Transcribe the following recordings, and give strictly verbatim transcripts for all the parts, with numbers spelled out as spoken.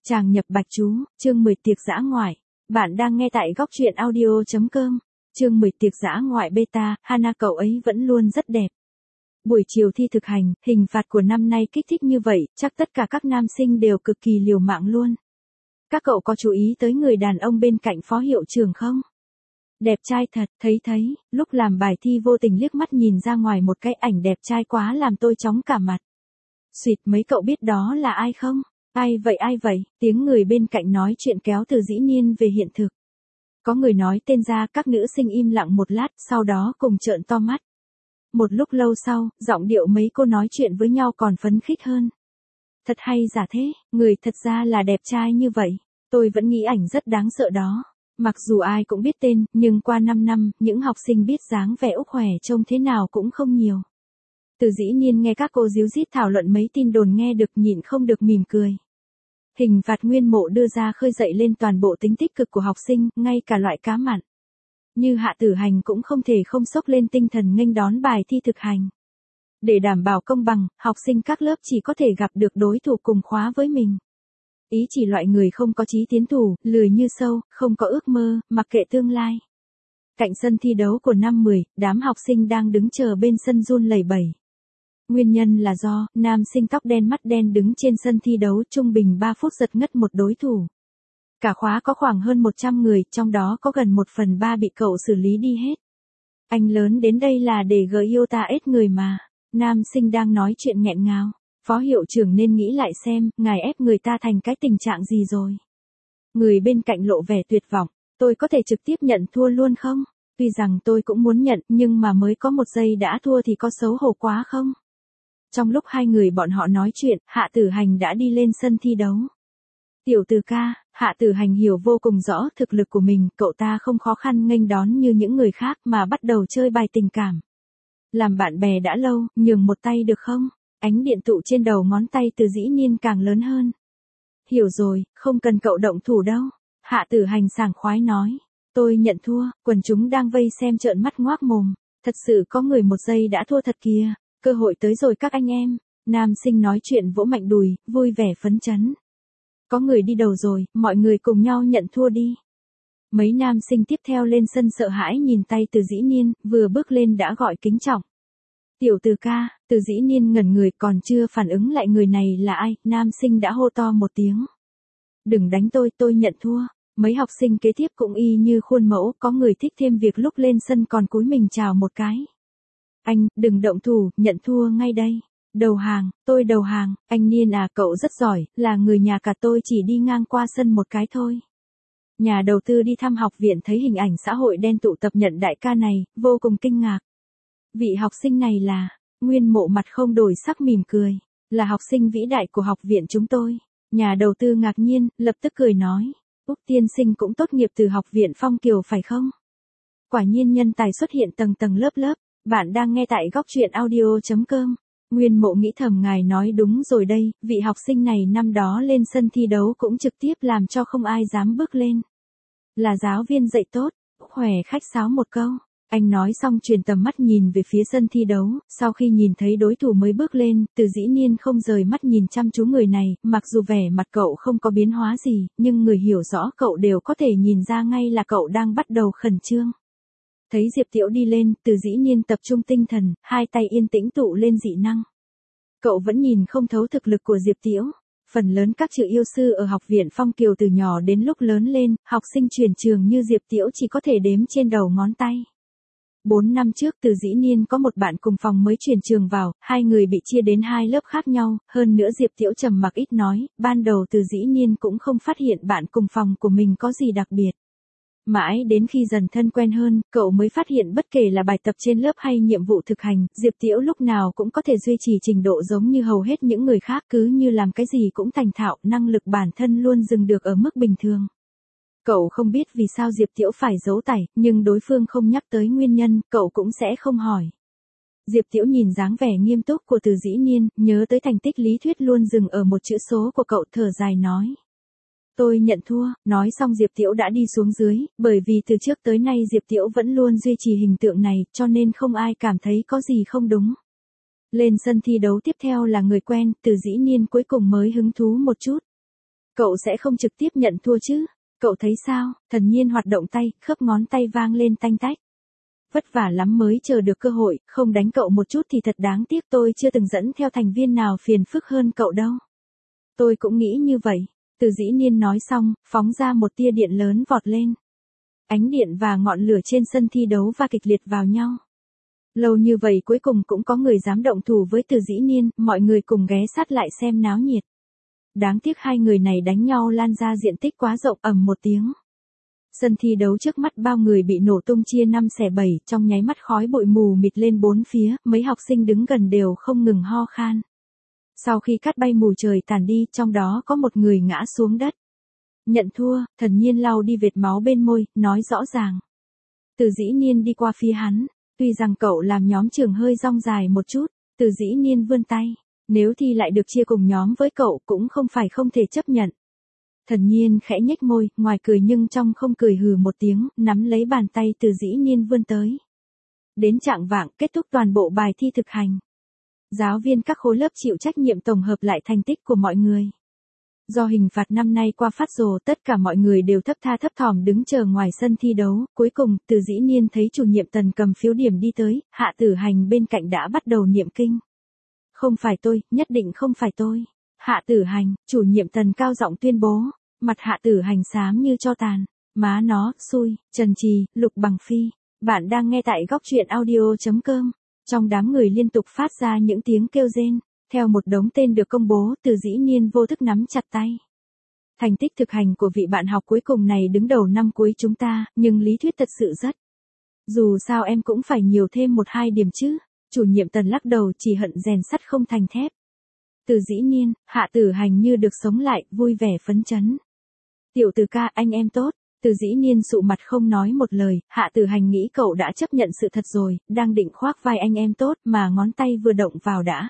Chàng nhập bạch chú, chương mười tiệc dã ngoại. Bạn đang nghe tại góc truyện audio chấm com. Chương mười tiệc dã ngoại beta, Hana cậu ấy vẫn luôn rất đẹp. Buổi chiều thi thực hành, hình phạt của năm nay kích thích như vậy, chắc tất cả các nam sinh đều cực kỳ liều mạng luôn. Các cậu có chú ý tới người đàn ông bên cạnh phó hiệu trưởng không? Đẹp trai thật, thấy thấy, lúc làm bài thi vô tình liếc mắt nhìn ra ngoài một cái ảnh đẹp trai quá làm tôi chóng cả mặt. Xuyệt, mấy cậu biết đó là ai không? Ai vậy ai vậy? Tiếng người bên cạnh nói chuyện kéo từ dĩ nhiên về hiện thực. Có người nói tên ra, các nữ sinh im lặng một lát, sau đó cùng trợn to mắt. Một lúc lâu sau, giọng điệu mấy cô nói chuyện với nhau còn phấn khích hơn. Thật hay giả thế, người thật ra là đẹp trai như vậy. Tôi vẫn nghĩ ảnh rất đáng sợ đó. Mặc dù ai cũng biết tên, nhưng qua năm năm, những học sinh biết dáng vẻ Úc khỏe trông thế nào cũng không nhiều. Từ dĩ nhiên nghe các cô díu dít thảo luận mấy tin đồn nghe được nhịn không được mỉm cười. Hình phạt Nguyên Mộ đưa ra khơi dậy lên toàn bộ tính tích cực của học sinh, ngay cả loại cá mặn. Như Hạ Tử Hành cũng không thể không sốc lên tinh thần nghênh đón bài thi thực hành. Để đảm bảo công bằng, học sinh các lớp chỉ có thể gặp được đối thủ cùng khóa với mình. Ý chỉ loại người không có chí tiến thủ, lười như sâu, không có ước mơ, mặc kệ tương lai. Cạnh sân thi đấu của năm mười, đám học sinh đang đứng chờ bên sân run lẩy bẩy. Nguyên nhân là do, nam sinh tóc đen mắt đen đứng trên sân thi đấu trung bình ba phút giật ngất một đối thủ. Cả khóa có khoảng hơn một trăm người, trong đó có gần một phần ba bị cậu xử lý đi hết. Anh lớn đến đây là để gợi yêu ta ết người mà. Nam sinh đang nói chuyện nghẹn ngào. Phó hiệu trưởng nên nghĩ lại xem, ngài ép người ta thành cái tình trạng gì rồi. Người bên cạnh lộ vẻ tuyệt vọng. Tôi có thể trực tiếp nhận thua luôn không? Tuy rằng tôi cũng muốn nhận, nhưng mà mới có một giây đã thua thì có xấu hổ quá không? Trong lúc hai người bọn họ nói chuyện, Hạ Tử Hành đã đi lên sân thi đấu. Tiểu Từ ca, Hạ Tử Hành hiểu vô cùng rõ thực lực của mình, cậu ta không khó khăn nghênh đón như những người khác mà bắt đầu chơi bài tình cảm. Làm bạn bè đã lâu, nhường một tay được không? Ánh điện tụ trên đầu ngón tay Từ dĩ nhiên càng lớn hơn. Hiểu rồi, không cần cậu động thủ đâu. Hạ Tử Hành sảng khoái nói. Tôi nhận thua, quần chúng đang vây xem trợn mắt ngoác mồm. Thật sự có người một giây đã thua thật kìa. Cơ hội tới rồi các anh em. Nam sinh nói chuyện vỗ mạnh đùi, vui vẻ phấn chấn. Có người đi đầu rồi, mọi người cùng nhau nhận thua đi. Mấy nam sinh tiếp theo lên sân sợ hãi nhìn tay Từ dĩ nhiên, vừa bước lên đã gọi kính trọng. Tiểu Từ ca, Từ dĩ nhiên ngẩn người còn chưa phản ứng lại người này là ai, nam sinh đã hô to một tiếng. Đừng đánh tôi, tôi nhận thua. Mấy học sinh kế tiếp cũng y như khuôn mẫu, có người thích thêm việc lúc lên sân còn cúi mình chào một cái. Anh, đừng động thủ, nhận thua ngay đây. Đầu hàng, tôi đầu hàng, anh Niên à, cậu rất giỏi, là người nhà cả tôi chỉ đi ngang qua sân một cái thôi. Nhà đầu tư đi thăm học viện thấy hình ảnh xã hội đen tụ tập nhận đại ca này, vô cùng kinh ngạc. Vị học sinh này là, Nguyên Mộ mặt không đổi sắc mỉm cười, là học sinh vĩ đại của học viện chúng tôi. Nhà đầu tư ngạc nhiên, lập tức cười nói, Úc tiên sinh cũng tốt nghiệp từ học viện Phong Kiều phải không? Quả nhiên nhân tài xuất hiện tầng tầng lớp lớp. Bạn đang nghe tại góc truyện audio chấm com. Nguyên Mộ nghĩ thầm ngài nói đúng rồi đây, vị học sinh này năm đó lên sân thi đấu cũng trực tiếp làm cho không ai dám bước lên. Là giáo viên dạy tốt, khỏe khách sáo một câu. Anh nói xong truyền tầm mắt nhìn về phía sân thi đấu, sau khi nhìn thấy đối thủ mới bước lên, Từ dĩ nhiên không rời mắt nhìn chăm chú người này, mặc dù vẻ mặt cậu không có biến hóa gì, nhưng người hiểu rõ cậu đều có thể nhìn ra ngay là cậu đang bắt đầu khẩn trương. Thấy Diệp Tiễu đi lên, Từ dĩ nhiên tập trung tinh thần, hai tay yên tĩnh tụ lên dị năng. Cậu vẫn nhìn không thấu thực lực của Diệp Tiễu. Phần lớn các chữ yêu sư ở học viện Phong Kiều từ nhỏ đến lúc lớn lên, học sinh chuyển trường như Diệp Tiễu chỉ có thể đếm trên đầu ngón tay. Bốn năm trước Từ dĩ nhiên có một bạn cùng phòng mới chuyển trường vào, hai người bị chia đến hai lớp khác nhau, hơn nữa Diệp Tiễu trầm mặc ít nói, ban đầu Từ dĩ nhiên cũng không phát hiện bạn cùng phòng của mình có gì đặc biệt. Mãi đến khi dần thân quen hơn, cậu mới phát hiện bất kể là bài tập trên lớp hay nhiệm vụ thực hành, Diệp Tiễu lúc nào cũng có thể duy trì trình độ giống như hầu hết những người khác, cứ như làm cái gì cũng thành thạo, năng lực bản thân luôn dừng được ở mức bình thường. Cậu không biết vì sao Diệp Tiễu phải giấu tẩy, nhưng đối phương không nhắc tới nguyên nhân, cậu cũng sẽ không hỏi. Diệp Tiễu nhìn dáng vẻ nghiêm túc của Từ dĩ nhiên, nhớ tới thành tích lý thuyết luôn dừng ở một chữ số của cậu, thở dài nói. Tôi nhận thua, nói xong Diệp Tiễu đã đi xuống dưới, bởi vì từ trước tới nay Diệp Tiễu vẫn luôn duy trì hình tượng này, cho nên không ai cảm thấy có gì không đúng. Lên sân thi đấu tiếp theo là người quen, Từ dĩ nhiên cuối cùng mới hứng thú một chút. Cậu sẽ không trực tiếp nhận thua chứ? Cậu thấy sao? Thần Nhiên hoạt động tay, khớp ngón tay vang lên tanh tách. Vất vả lắm mới chờ được cơ hội, không đánh cậu một chút thì thật đáng tiếc, tôi chưa từng dẫn theo thành viên nào phiền phức hơn cậu đâu. Tôi cũng nghĩ như vậy. Từ Dĩ Niên nói xong, phóng ra một tia điện lớn vọt lên. Ánh điện và ngọn lửa trên sân thi đấu va kịch liệt vào nhau. Lâu như vậy cuối cùng cũng có người dám động thủ với Từ Dĩ Niên, mọi người cùng ghé sát lại xem náo nhiệt. Đáng tiếc hai người này đánh nhau lan ra diện tích quá rộng, ầm một tiếng. Sân thi đấu trước mắt bao người bị nổ tung chia năm xẻ bảy, trong nháy mắt khói bụi mù mịt lên bốn phía, mấy học sinh đứng gần đều không ngừng ho khan. Sau khi cát bay mù trời tàn đi, trong đó có một người ngã xuống đất. Nhận thua, Thần Nhiên lau đi vệt máu bên môi, nói rõ ràng. Từ Dĩ Niên đi qua phía hắn, tuy rằng cậu làm nhóm trường hơi rong dài một chút, Từ Dĩ Niên vươn tay, nếu thi lại được chia cùng nhóm với cậu cũng không phải không thể chấp nhận. Thần Nhiên khẽ nhếch môi, ngoài cười nhưng trong không cười, hừ một tiếng, nắm lấy bàn tay Từ Dĩ Niên vươn tới. Đến chạng vạng, kết thúc toàn bộ bài thi thực hành. Giáo viên các khối lớp chịu trách nhiệm tổng hợp lại thành tích của mọi người. Do hình phạt năm nay qua phát rồ, tất cả mọi người đều thấp tha thấp thỏm đứng chờ ngoài sân thi đấu. Cuối cùng, Từ Dĩ Niên thấy chủ nhiệm Tần cầm phiếu điểm đi tới, Hạ Tử Hành bên cạnh đã bắt đầu niệm kinh. Không phải tôi, nhất định không phải tôi. Hạ Tử Hành, chủ nhiệm Tần cao giọng tuyên bố. Mặt Hạ Tử Hành xám như tro tàn. Má nó, xui, Trần Trì, Lục Bằng Phi. Bạn đang nghe tại góc truyện audio chấm com. Trong đám người liên tục phát ra những tiếng kêu rên. Theo một đống tên được công bố, Từ Dĩ Niên vô thức nắm chặt tay. Thành tích thực hành của vị bạn học cuối cùng này đứng đầu năm cuối chúng ta, nhưng lý thuyết thật sự rất. Dù sao em cũng phải nhiều thêm một hai điểm chứ. Chủ nhiệm Tần lắc đầu, chỉ hận rèn sắt không thành thép. Từ Dĩ Niên, Hạ Tử Hành như được sống lại, vui vẻ phấn chấn. Tiểu Từ ca, anh em tốt. Từ Dĩ Niên sụ mặt không nói một lời, Hạ Tử Hành nghĩ cậu đã chấp nhận sự thật rồi, đang định khoác vai anh em tốt mà ngón tay vừa động vào đã.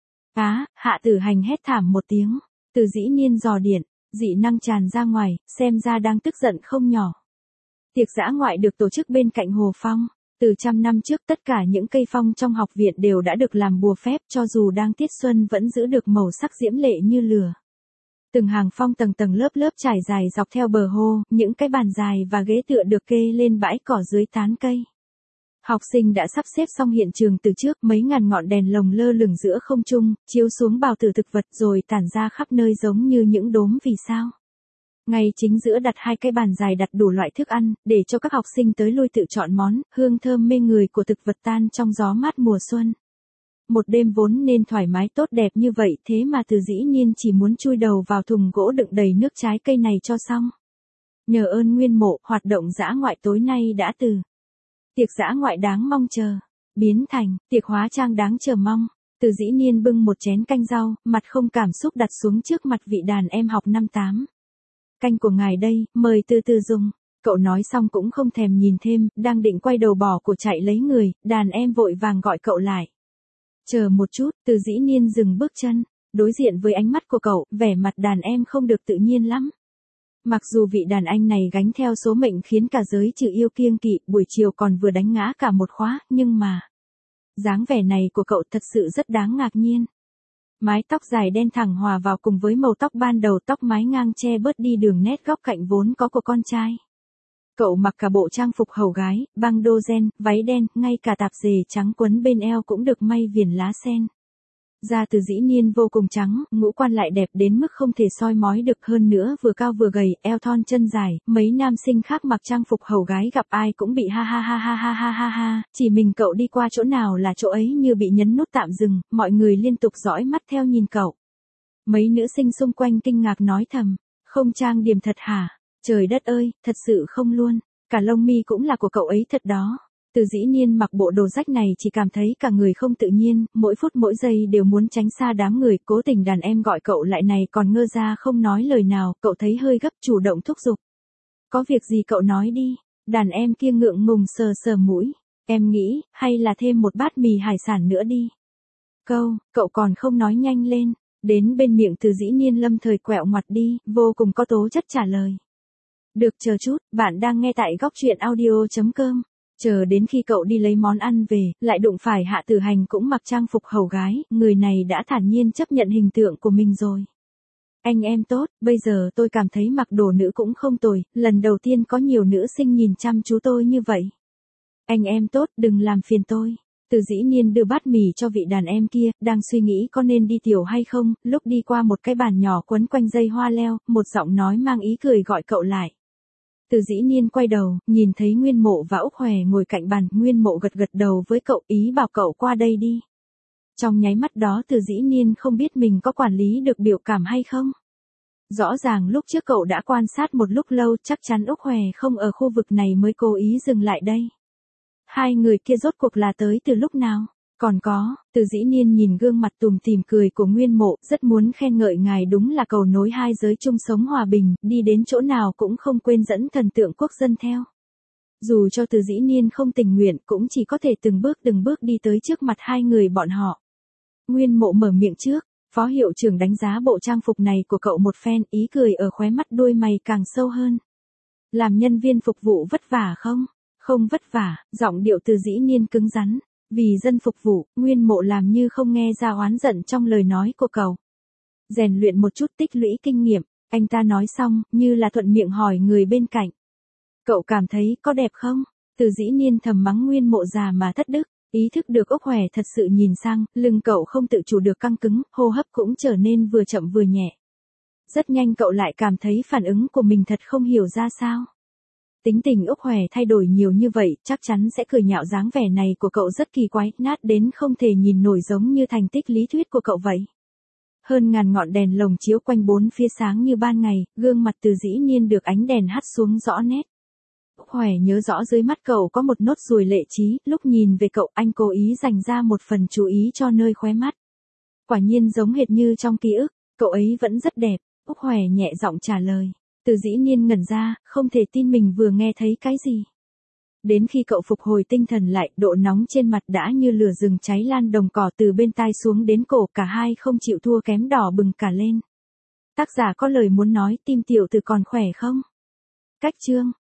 Á, Hạ Tử Hành hét thảm một tiếng. Từ Dĩ Niên dò điện, dị năng tràn ra ngoài, xem ra đang tức giận không nhỏ. Tiệc dã ngoại được tổ chức bên cạnh hồ phong. Từ trăm năm trước tất cả những cây phong trong học viện đều đã được làm bùa phép, cho dù đang tiết xuân vẫn giữ được màu sắc diễm lệ như lửa. Từng hàng phong tầng tầng lớp lớp trải dài dọc theo bờ hồ, những cái bàn dài và ghế tựa được kê lên bãi cỏ dưới tán cây. Học sinh đã sắp xếp xong hiện trường từ trước, mấy ngàn ngọn đèn lồng lơ lửng giữa không trung, chiếu xuống bào tử thực vật rồi tản ra khắp nơi giống như những đốm vì sao. Ngay chính giữa đặt hai cái bàn dài đặt đủ loại thức ăn, để cho các học sinh tới lui tự chọn món, hương thơm mê người của thực vật tan trong gió mát mùa xuân. Một đêm vốn nên thoải mái tốt đẹp như vậy, thế mà Từ Dĩ Niên chỉ muốn chui đầu vào thùng gỗ đựng đầy nước trái cây này cho xong. Nhờ ơn Nguyên Mộ, hoạt động dã ngoại tối nay đã từ tiệc dã ngoại đáng mong chờ, biến thành tiệc hóa trang đáng chờ mong. Từ Dĩ Niên bưng một chén canh rau, mặt không cảm xúc đặt xuống trước mặt vị đàn em học năm tám. Canh của ngài đây, mời từ từ dùng. Cậu nói xong cũng không thèm nhìn thêm, đang định quay đầu bỏ của chạy lấy người, đàn em vội vàng gọi cậu lại. Chờ một chút, Từ Dĩ Niên dừng bước chân, đối diện với ánh mắt của cậu, vẻ mặt đàn em không được tự nhiên lắm. Mặc dù vị đàn anh này gánh theo số mệnh khiến cả giới trừ yêu kiêng kỵ, buổi chiều còn vừa đánh ngã cả một khóa, nhưng mà dáng vẻ này của cậu thật sự rất đáng ngạc nhiên. Mái tóc dài đen thẳng hòa vào cùng với màu tóc ban đầu, tóc mái ngang che bớt đi đường nét góc cạnh vốn có của con trai. Cậu mặc cả bộ trang phục hầu gái, băng đô ren, váy đen, ngay cả tạp dề trắng quấn bên eo cũng được may viền lá sen. Da Từ Dĩ Niên vô cùng trắng, ngũ quan lại đẹp đến mức không thể soi mói được, hơn nữa vừa cao vừa gầy, eo thon chân dài, mấy nam sinh khác mặc trang phục hầu gái gặp ai cũng bị ha ha ha ha ha ha ha ha, chỉ mình cậu đi qua chỗ nào là chỗ ấy như bị nhấn nút tạm dừng, mọi người liên tục dõi mắt theo nhìn cậu. Mấy nữ sinh xung quanh kinh ngạc nói thầm, không trang điểm thật hả? Trời đất ơi, thật sự không luôn, cả lông mi cũng là của cậu ấy thật đó. Từ Dĩ Niên mặc bộ đồ rách này chỉ cảm thấy cả người không tự nhiên, mỗi phút mỗi giây đều muốn tránh xa đám người, cố tình đàn em gọi cậu lại này còn ngơ ra không nói lời nào, cậu thấy hơi gấp chủ động thúc giục. Có việc gì cậu nói đi, đàn em kia ngượng ngùng sờ sờ mũi, em nghĩ, hay là thêm một bát mì hải sản nữa đi. Câu, cậu còn không nói nhanh lên, đến bên miệng Từ Dĩ Niên lâm thời quẹo ngoặt đi, vô cùng có tố chất trả lời. Được, chờ chút, bạn đang nghe tại góc truyện audio chấm com. Chờ đến khi cậu đi lấy món ăn về, lại đụng phải Hạ Tử Hành cũng mặc trang phục hầu gái, người này đã thản nhiên chấp nhận hình tượng của mình rồi. Anh em tốt, bây giờ tôi cảm thấy mặc đồ nữ cũng không tồi, lần đầu tiên có nhiều nữ sinh nhìn chăm chú tôi như vậy. Anh em tốt, đừng làm phiền tôi. Từ Dĩ Niên đưa bát mì cho vị đàn em kia, đang suy nghĩ có nên đi tiểu hay không, lúc đi qua một cái bàn nhỏ quấn quanh dây hoa leo, một giọng nói mang ý cười gọi cậu lại. Từ Dĩ Niên quay đầu, nhìn thấy Nguyên Mộ và Úc Hòe ngồi cạnh bàn, Nguyên Mộ gật gật đầu với cậu, ý bảo cậu qua đây đi. Trong nháy mắt đó Từ Dĩ Niên không biết mình có quản lý được biểu cảm hay không. Rõ ràng lúc trước cậu đã quan sát một lúc lâu, chắc chắn Úc Hòe không ở khu vực này mới cố ý dừng lại đây. Hai người kia rốt cuộc là tới từ lúc nào? Còn có, Từ Dĩ Niên nhìn gương mặt tủm tỉm cười của Nguyên Mộ, rất muốn khen ngợi ngài đúng là cầu nối hai giới chung sống hòa bình, đi đến chỗ nào cũng không quên dẫn thần tượng quốc dân theo. Dù cho Từ Dĩ Niên không tình nguyện cũng chỉ có thể từng bước từng bước đi tới trước mặt hai người bọn họ. Nguyên Mộ mở miệng trước, phó hiệu trưởng đánh giá bộ trang phục này của cậu một phen, ý cười ở khóe mắt đôi mày càng sâu hơn. Làm nhân viên phục vụ vất vả không? Không vất vả, giọng điệu Từ Dĩ Niên cứng rắn. Vì dân phục vụ, Nguyên Mộ làm như không nghe ra oán giận trong lời nói của cậu. Rèn luyện một chút tích lũy kinh nghiệm, anh ta nói xong, như là thuận miệng hỏi người bên cạnh. Cậu cảm thấy có đẹp không? Từ Dĩ Niên thầm mắng Nguyên Mộ già mà thất đức, ý thức được Úc Hòe thật sự nhìn sang, lưng cậu không tự chủ được căng cứng, hô hấp cũng trở nên vừa chậm vừa nhẹ. Rất nhanh cậu lại cảm thấy phản ứng của mình thật không hiểu ra sao. Tính tình Úc Hòe thay đổi nhiều như vậy, chắc chắn sẽ cười nhạo dáng vẻ này của cậu rất kỳ quái, nát đến không thể nhìn nổi giống như thành tích lý thuyết của cậu vậy. Hơn ngàn ngọn đèn lồng chiếu quanh bốn phía sáng như ban ngày, gương mặt Từ Dĩ Niên được ánh đèn hắt xuống rõ nét. Úc Hòe nhớ rõ dưới mắt cậu có một nốt ruồi lệ trí, lúc nhìn về cậu anh cố ý dành ra một phần chú ý cho nơi khóe mắt. Quả nhiên giống hệt như trong ký ức, cậu ấy vẫn rất đẹp, Úc Hòe nhẹ giọng trả lời. Từ Dĩ Niên ngẩn ra, không thể tin mình vừa nghe thấy cái gì. Đến khi cậu phục hồi tinh thần lại, độ nóng trên mặt đã như lửa rừng cháy lan đồng cỏ từ bên tai xuống đến cổ, cả hai không chịu thua kém đỏ bừng cả lên. Tác giả có lời muốn nói, tim tiểu tử còn khỏe không? Cách chương